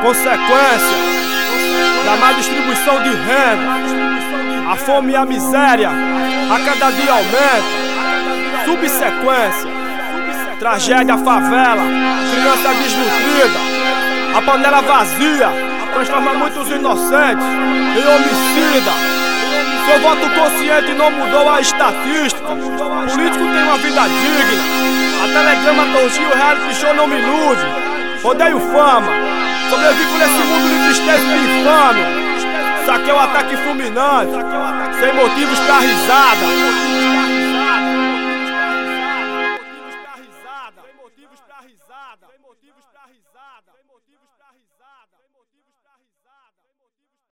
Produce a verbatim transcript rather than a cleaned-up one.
Consequência da má distribuição de renda, a fome e a miséria a cada dia aumenta. Subsequência, tragédia, favela, criança desnutrida, a panela vazia transforma muitos inocentes em homicida. Seu voto consciente não mudou a estatística. Político tem uma vida digna. A telegrama torgia, o reality show não me ilude. Odeio fama, sobrevivo nesse mundo de tristeza e infâmia. Saquei o ataque fulminante, sem motivos pra risada.